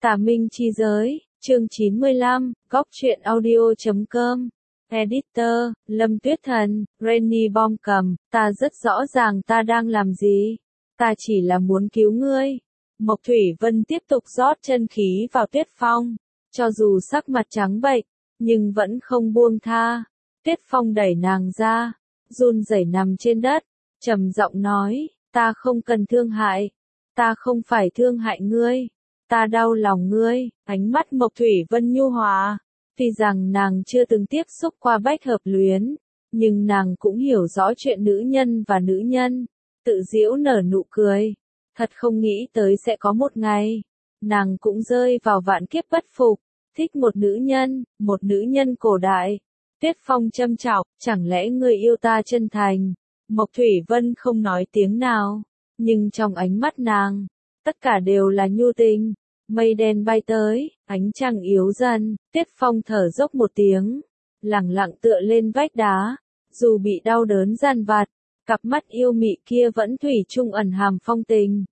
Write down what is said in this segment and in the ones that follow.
Tà Minh Chi Giới, chương 95, Góc truyện audio.com. Editor, Lâm Tuyết Thần, Rainy Bom cầm, ta rất rõ ràng ta đang làm gì. Ta chỉ là muốn cứu ngươi. Mộc Thủy Vân tiếp tục rót chân khí vào Tuyết Phong. Cho dù sắc mặt trắng bệch, nhưng vẫn không buông tha. Tuyết Phong đẩy nàng ra, run rẩy nằm trên đất, trầm giọng nói, ta không cần thương hại. Ta không phải thương hại ngươi. Ta đau lòng ngươi. Ánh mắt Mộc Thủy Vân nhu hòa. Tuy rằng nàng chưa từng tiếp xúc qua bách hợp luyến, nhưng nàng cũng hiểu rõ chuyện nữ nhân và nữ nhân. Tự giễu nở nụ cười. Thật không nghĩ tới sẽ có một ngày, nàng cũng rơi vào vạn kiếp bất phục. Thích một nữ nhân cổ đại. Tuyết Phong châm chọc, chẳng lẽ ngươi yêu ta chân thành? Mộc Thủy Vân không nói tiếng nào, nhưng trong ánh mắt nàng, tất cả đều là nhu tình. Mây đen bay tới, ánh trăng yếu dần, Tuyết Phong thở dốc một tiếng, lẳng lặng tựa lên vách đá, dù bị đau đớn giàn vặt, cặp mắt yêu mị kia vẫn thủy chung ẩn hàm phong tình.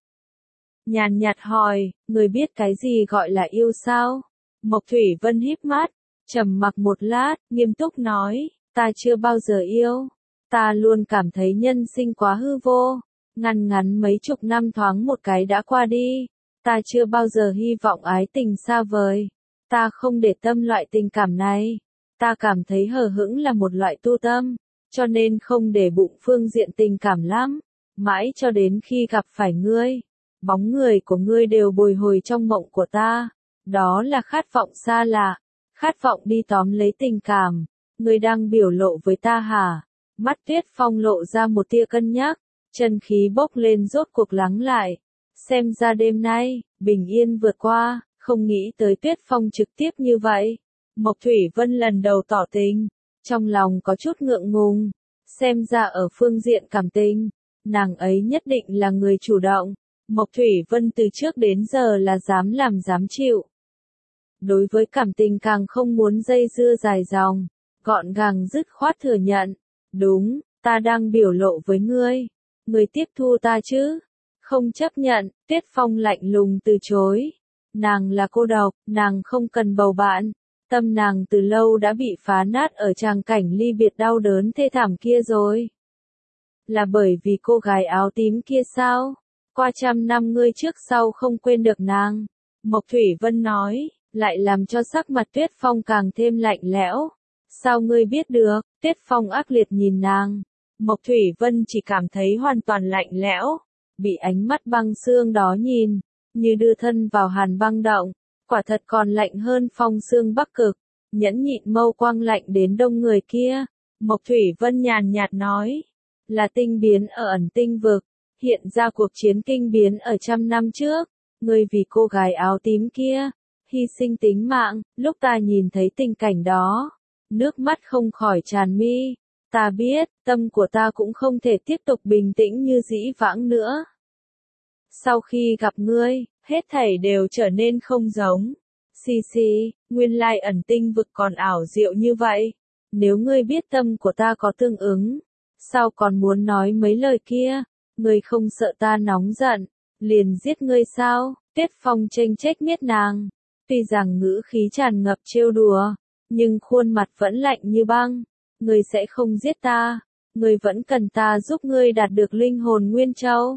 Nhàn nhạt hỏi, người biết cái gì gọi là yêu sao? Mộc Thủy Vân híp mắt, trầm mặc một lát, nghiêm túc nói, ta chưa bao giờ yêu. Ta luôn cảm thấy nhân sinh quá hư vô, ngắn mấy chục năm thoáng một cái đã qua đi. Ta chưa bao giờ hy vọng ái tình xa vời. Ta không để tâm loại tình cảm này. Ta cảm thấy hờ hững là một loại tu tâm, cho nên không để bụng phương diện tình cảm lắm. Mãi cho đến khi gặp phải ngươi, bóng người của ngươi đều bồi hồi trong mộng của ta. Đó là khát vọng xa lạ, khát vọng đi tóm lấy tình cảm. Ngươi đang biểu lộ với ta hả? Mắt Tuyết Phong lộ ra một tia cân nhắc, chân khí bốc lên rốt cuộc lắng lại. Xem ra đêm nay, bình yên vượt qua, không nghĩ tới Tuyết Phong trực tiếp như vậy. Mộc Thủy Vân lần đầu tỏ tình, trong lòng có chút ngượng ngùng. Xem ra ở phương diện cảm tình, nàng ấy nhất định là người chủ động. Mộc Thủy Vân từ trước đến giờ là dám làm dám chịu. Đối với cảm tình càng không muốn dây dưa dài dòng, gọn gàng dứt khoát thừa nhận. Đúng, ta đang biểu lộ với ngươi. Ngươi tiếp thu ta chứ? Không chấp nhận, Tuyết Phong lạnh lùng từ chối. Nàng là cô độc, nàng không cần bầu bạn. Tâm nàng từ lâu đã bị phá nát ở tràng cảnh ly biệt đau đớn thê thảm kia rồi. Là bởi vì cô gái áo tím kia sao? Qua trăm năm ngươi trước sau không quên được nàng. Mộc Thủy Vân nói, lại làm cho sắc mặt Tuyết Phong càng thêm lạnh lẽo. Sao ngươi biết được? Tuyết Phong ác liệt nhìn nàng. Mộc Thủy Vân chỉ cảm thấy hoàn toàn lạnh lẽo. Bị ánh mắt băng xương đó nhìn, như đưa thân vào hàn băng động, quả thật còn lạnh hơn phong xương bắc cực. Nhẫn nhịn mâu quang lạnh đến đông người kia, Mộc Thủy Vân nhàn nhạt nói, là tinh biến ở ẩn tinh vực, hiện ra cuộc chiến kinh biến ở trăm năm trước, ngươi vì cô gái áo tím kia, hy sinh tính mạng. Lúc ta nhìn thấy tình cảnh đó, nước mắt không khỏi tràn mi. Ta biết, tâm của ta cũng không thể tiếp tục bình tĩnh như dĩ vãng nữa. Sau khi gặp ngươi, hết thảy đều trở nên không giống. Xì, nguyên lai ẩn tinh vực còn ảo diệu như vậy. Nếu ngươi biết tâm của ta có tương ứng, sao còn muốn nói mấy lời kia? Ngươi không sợ ta nóng giận, liền giết ngươi sao? Tuyết Phong chênh chếch miết nàng. Tuy rằng ngữ khí tràn ngập trêu đùa, nhưng khuôn mặt vẫn lạnh như băng. Ngươi sẽ không giết ta, ngươi vẫn cần ta giúp ngươi đạt được linh hồn Nguyên Châu.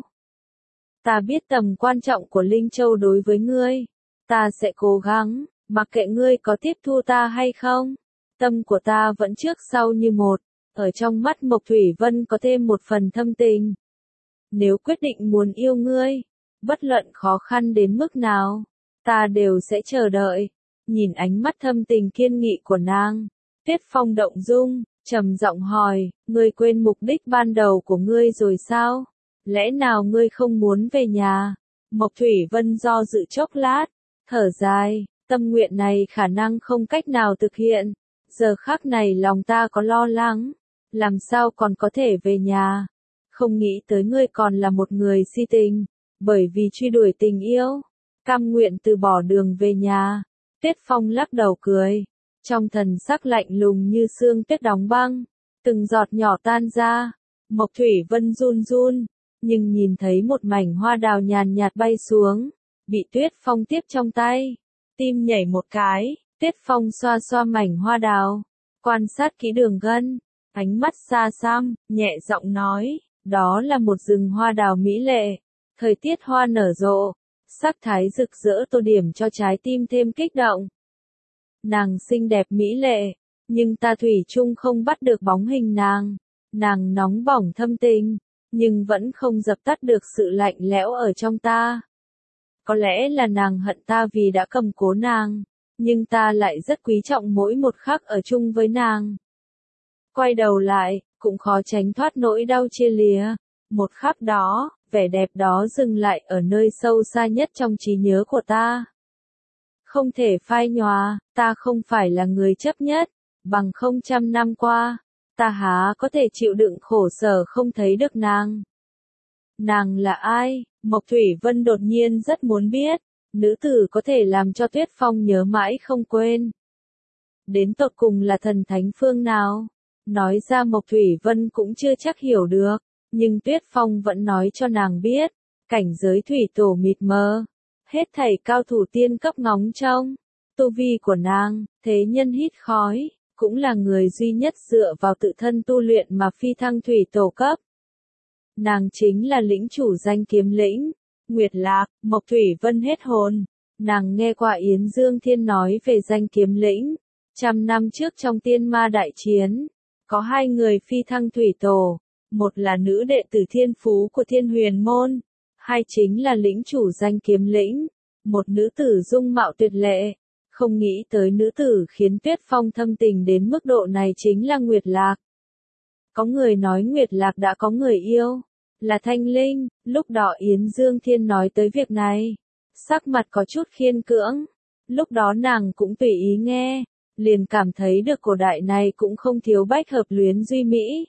Ta biết tầm quan trọng của Linh Châu đối với ngươi. Ta sẽ cố gắng, mặc kệ ngươi có tiếp thu ta hay không. Tâm của ta vẫn trước sau như một. Ở trong mắt Mộc Thủy Vân có thêm một phần thâm tình. Nếu quyết định muốn yêu ngươi, bất luận khó khăn đến mức nào, ta đều sẽ chờ đợi. Nhìn ánh mắt thâm tình kiên nghị của nàng, Tuyết Phong động dung, trầm giọng hỏi, ngươi quên mục đích ban đầu của ngươi rồi sao? Lẽ nào ngươi không muốn về nhà? Mộc Thủy Vân do dự chốc lát, thở dài, tâm nguyện này khả năng không cách nào thực hiện. Giờ khắc này lòng ta có lo lắng, làm sao còn có thể về nhà? Không nghĩ tới ngươi còn là một người si tình, bởi vì truy đuổi tình yêu, cam nguyện từ bỏ đường về nhà. Tuyết Phong lắc đầu cười, trong thần sắc lạnh lùng như sương tuyết đóng băng, từng giọt nhỏ tan ra. Mộc Thủy Vân run run, nhưng nhìn thấy một mảnh hoa đào nhàn nhạt bay xuống, bị Tuyết Phong tiếp trong tay, Tim nhảy một cái, Tuyết Phong xoa xoa mảnh hoa đào, quan sát kỹ đường gân, ánh mắt xa xăm, nhẹ giọng nói, đó là một rừng hoa đào mỹ lệ, thời tiết hoa nở rộ, sắc thái rực rỡ tô điểm cho trái tim thêm kích động. Nàng xinh đẹp mỹ lệ, nhưng ta thủy chung không bắt được bóng hình nàng. Nàng nóng bỏng thâm tình, nhưng vẫn không dập tắt được sự lạnh lẽo ở trong ta. Có lẽ là nàng hận ta vì đã cầm cố nàng, nhưng ta lại rất quý trọng mỗi một khắc ở chung với nàng. Quay đầu lại, cũng khó tránh thoát nỗi đau chia lìa. Một khắc đó, vẻ đẹp đó dừng lại ở nơi sâu xa nhất trong trí nhớ của ta. Không thể phai nhòa, ta không phải là người chấp nhất, bằng 100 năm qua, ta há có thể chịu đựng khổ sở không thấy được nàng. Nàng là ai? Mộc Thủy Vân đột nhiên rất muốn biết, nữ tử có thể làm cho Tuyết Phong nhớ mãi không quên. Đến tột cùng là thần thánh phương nào? Nói ra Mộc Thủy Vân cũng chưa chắc hiểu được, nhưng Tuyết Phong vẫn nói cho nàng biết, cảnh giới thủy tổ mịt mờ, hết thảy cao thủ tiên cấp ngóng trông, tu vi của nàng, thế nhân hít khói, cũng là người duy nhất dựa vào tự thân tu luyện mà phi thăng thủy tổ cấp. Nàng chính là lĩnh chủ danh kiếm lĩnh, Nguyệt Lạc. Mộc Thủy Vân hết hồn, nàng nghe qua Yến Dương Thiên nói về danh kiếm lĩnh, 100 năm trước trong tiên ma đại chiến, có 2 người phi thăng thủy tổ, một là nữ đệ tử thiên phú của Thiên Huyền Môn, 2 chính là lĩnh chủ danh kiếm lĩnh, một nữ tử dung mạo tuyệt lệ. Không nghĩ tới nữ tử khiến Tuyết Phong thâm tình đến mức độ này chính là Nguyệt Lạc. Có người nói Nguyệt Lạc đã có người yêu, là Thanh Linh. Lúc đó Yến Dương Thiên nói tới việc này, sắc mặt có chút khiên cưỡng. Lúc đó nàng cũng tùy ý nghe, liền cảm thấy được cổ đại này cũng không thiếu bách hợp luyến duy mỹ.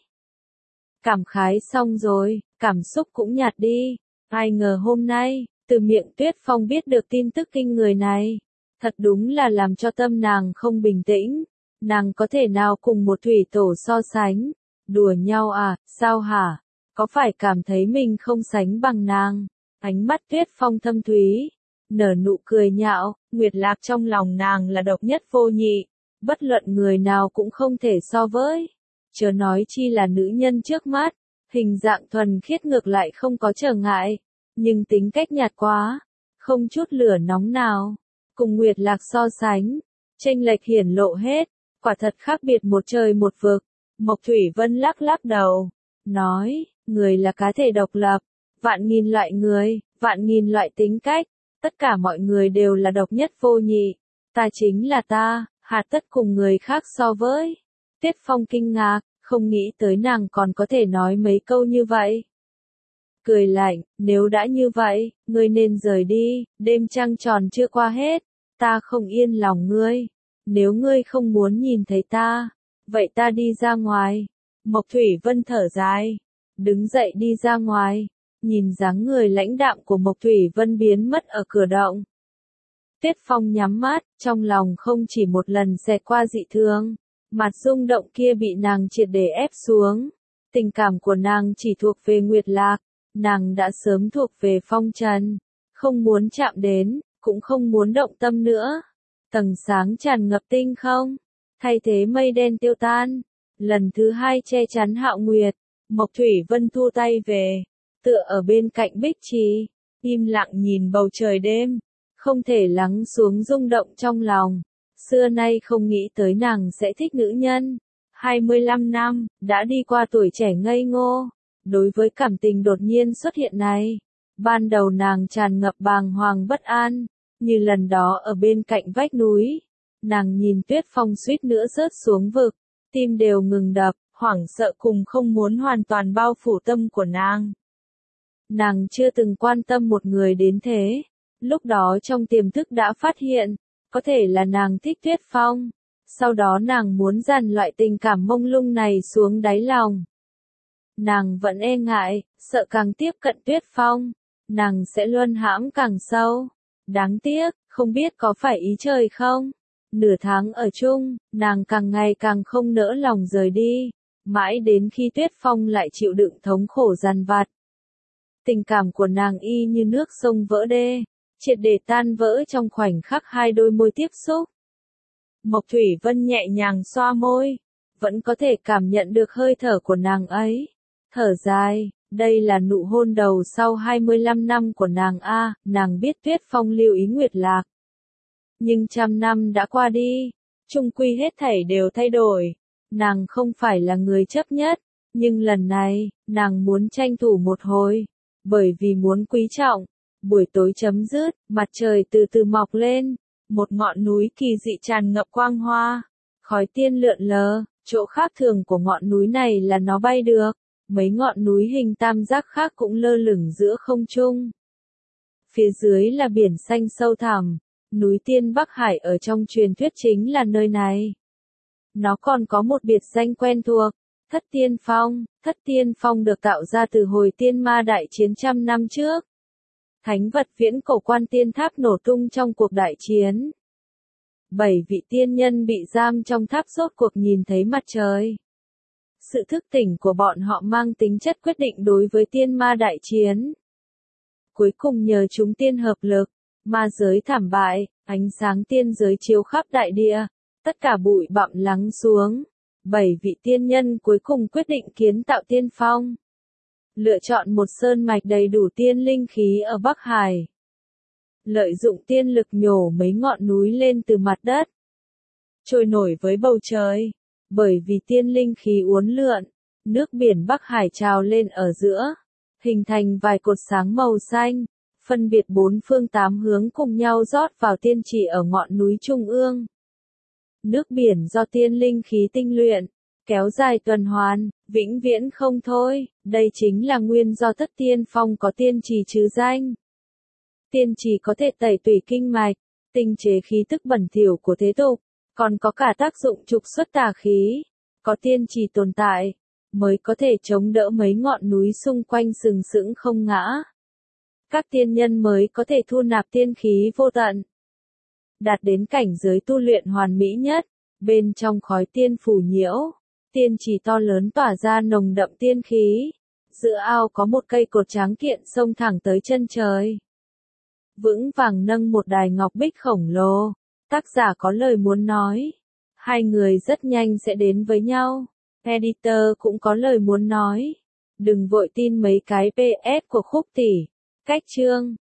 Cảm khái xong rồi, cảm xúc cũng nhạt đi. Ai ngờ hôm nay, từ miệng Tuyết Phong biết được tin tức kinh người này. Thật đúng là làm cho tâm nàng không bình tĩnh. Nàng có thể nào cùng một thủy tổ so sánh? Đùa nhau à, sao hả? Có phải cảm thấy mình không sánh bằng nàng? Ánh mắt Tuyết Phong thâm thúy, nở nụ cười nhạo, Nguyệt Lạc trong lòng nàng là độc nhất vô nhị, bất luận người nào cũng không thể so với. Chớ nói chi là nữ nhân trước mắt, hình dạng thuần khiết ngược lại không có trở ngại, nhưng tính cách nhạt quá, không chút lửa nóng nào. Cùng Nguyệt Lạc so sánh, chênh lệch hiển lộ hết, quả thật khác biệt một trời một vực. Mộc Thủy Vân lắc lắc đầu, nói, người là cá thể độc lập, vạn nghìn loại người, vạn nghìn loại tính cách, tất cả mọi người đều là độc nhất vô nhị, ta chính là ta, hà tất cùng người khác so với. Tuyết Phong kinh ngạc, không nghĩ tới nàng còn có thể nói mấy câu như vậy. Cười lạnh, nếu đã như vậy, ngươi nên rời đi, đêm trăng tròn chưa qua hết, ta không yên lòng ngươi. Nếu ngươi không muốn nhìn thấy ta, vậy ta đi ra ngoài. Mộc Thủy Vân thở dài, đứng dậy đi ra ngoài, nhìn dáng người lãnh đạm của Mộc Thủy Vân biến mất ở cửa động. Tuyết Phong nhắm mắt, trong lòng không chỉ một lần xẹt qua dị thường, mặt rung động kia bị nàng triệt để ép xuống. Tình cảm của nàng chỉ thuộc về Nguyệt Lạc, nàng đã sớm thuộc về phong trần, không muốn chạm đến, cũng không muốn động tâm nữa. Tầng sáng tràn ngập tinh không, thay thế mây đen tiêu tan, lần thứ 2 che chắn Hạo Nguyệt. Mộc Thủy Vân thu tay về, tựa ở bên cạnh bích trì, im lặng nhìn bầu trời đêm, không thể lắng xuống rung động trong lòng. Xưa nay không nghĩ tới nàng sẽ thích nữ nhân. 25 năm, đã đi qua tuổi trẻ ngây ngô. Đối với cảm tình đột nhiên xuất hiện này, ban đầu nàng tràn ngập bàng hoàng bất an, như lần đó ở bên cạnh vách núi. Nàng nhìn Tuyết Phong suýt nữa rớt xuống vực, tim đều ngừng đập, hoảng sợ cùng không muốn hoàn toàn bao phủ tâm của nàng. Nàng chưa từng quan tâm một người đến thế, lúc đó trong tiềm thức đã phát hiện, có thể là nàng thích Tuyết Phong, sau đó nàng muốn dàn loại tình cảm mông lung này xuống đáy lòng. Nàng vẫn e ngại, sợ càng tiếp cận Tuyết Phong, nàng sẽ luân hãm càng sâu. Đáng tiếc, không biết có phải ý trời không? Nửa tháng ở chung, nàng càng ngày càng không nỡ lòng rời đi, mãi đến khi Tuyết Phong lại chịu đựng thống khổ dằn vặt. Tình cảm của nàng y như nước sông vỡ đê, triệt để tan vỡ trong khoảnh khắc hai đôi môi tiếp xúc. Mộc Thủy Vân nhẹ nhàng xoa môi, vẫn có thể cảm nhận được hơi thở của nàng ấy. Thở dài, đây là nụ hôn đầu sau 25 năm của nàng a, nàng biết Tuyết Phong lưu ý Nguyệt Lạc. Nhưng 100 năm đã qua đi, chung quy hết thảy đều thay đổi. Nàng không phải là người chấp nhất, nhưng lần này, nàng muốn tranh thủ một hồi, bởi vì muốn quý trọng. Buổi tối chấm dứt, mặt trời từ từ mọc lên, một ngọn núi kỳ dị tràn ngập quang hoa, khói tiên lượn lờ, chỗ khác thường của ngọn núi này là nó bay được, mấy ngọn núi hình tam giác khác cũng lơ lửng giữa không trung. Phía dưới là biển xanh sâu thẳm, núi Tiên Bắc Hải ở trong truyền thuyết chính là nơi này. Nó còn có một biệt danh quen thuộc, Thất Tiên Phong. Thất Tiên Phong được tạo ra từ hồi Tiên Ma đại chiến 100 năm trước. Thánh vật viễn cổ Quan Tiên Tháp nổ tung trong cuộc đại chiến. 7 vị tiên nhân bị giam trong tháp rốt cuộc nhìn thấy mặt trời. Sự thức tỉnh của bọn họ mang tính chất quyết định đối với Tiên Ma đại chiến. Cuối cùng nhờ chúng tiên hợp lực, ma giới thảm bại, ánh sáng tiên giới chiếu khắp đại địa, tất cả bụi bặm lắng xuống. 7 vị tiên nhân cuối cùng quyết định kiến tạo tiên phong. Lựa chọn một sơn mạch đầy đủ tiên linh khí ở Bắc Hải. Lợi dụng tiên lực nhổ mấy ngọn núi lên từ mặt đất. Trôi nổi với bầu trời. Bởi vì tiên linh khí uốn lượn, nước biển Bắc Hải trào lên ở giữa, hình thành vài cột sáng màu xanh, phân biệt 4 phương 8 hướng cùng nhau rót vào tiên trì ở ngọn núi trung ương. Nước biển do tiên linh khí tinh luyện, kéo dài tuần hoàn, vĩnh viễn không thôi, đây chính là nguyên do Thất Tiên Phong có tiên trì chứ danh. Tiên trì có thể tẩy tủy kinh mạch, tinh chế khí tức bẩn thỉu của thế tục, còn có cả tác dụng trục xuất tà khí. Có tiên trì tồn tại, mới có thể chống đỡ mấy ngọn núi xung quanh sừng sững không ngã. Các tiên nhân mới có thể thu nạp tiên khí vô tận, đạt đến cảnh giới tu luyện hoàn mỹ nhất. Bên trong khói tiên phủ nhiễu, tiên trì to lớn tỏa ra nồng đậm tiên khí. Giữa ao có một cây cột tráng kiện xông thẳng tới chân trời, vững vàng nâng một đài ngọc bích khổng lồ. Tác giả có lời muốn nói, hai người rất nhanh sẽ đến với nhau. Editor cũng có lời muốn nói, đừng vội tin mấy cái PS của Khúc tỷ. Cách chương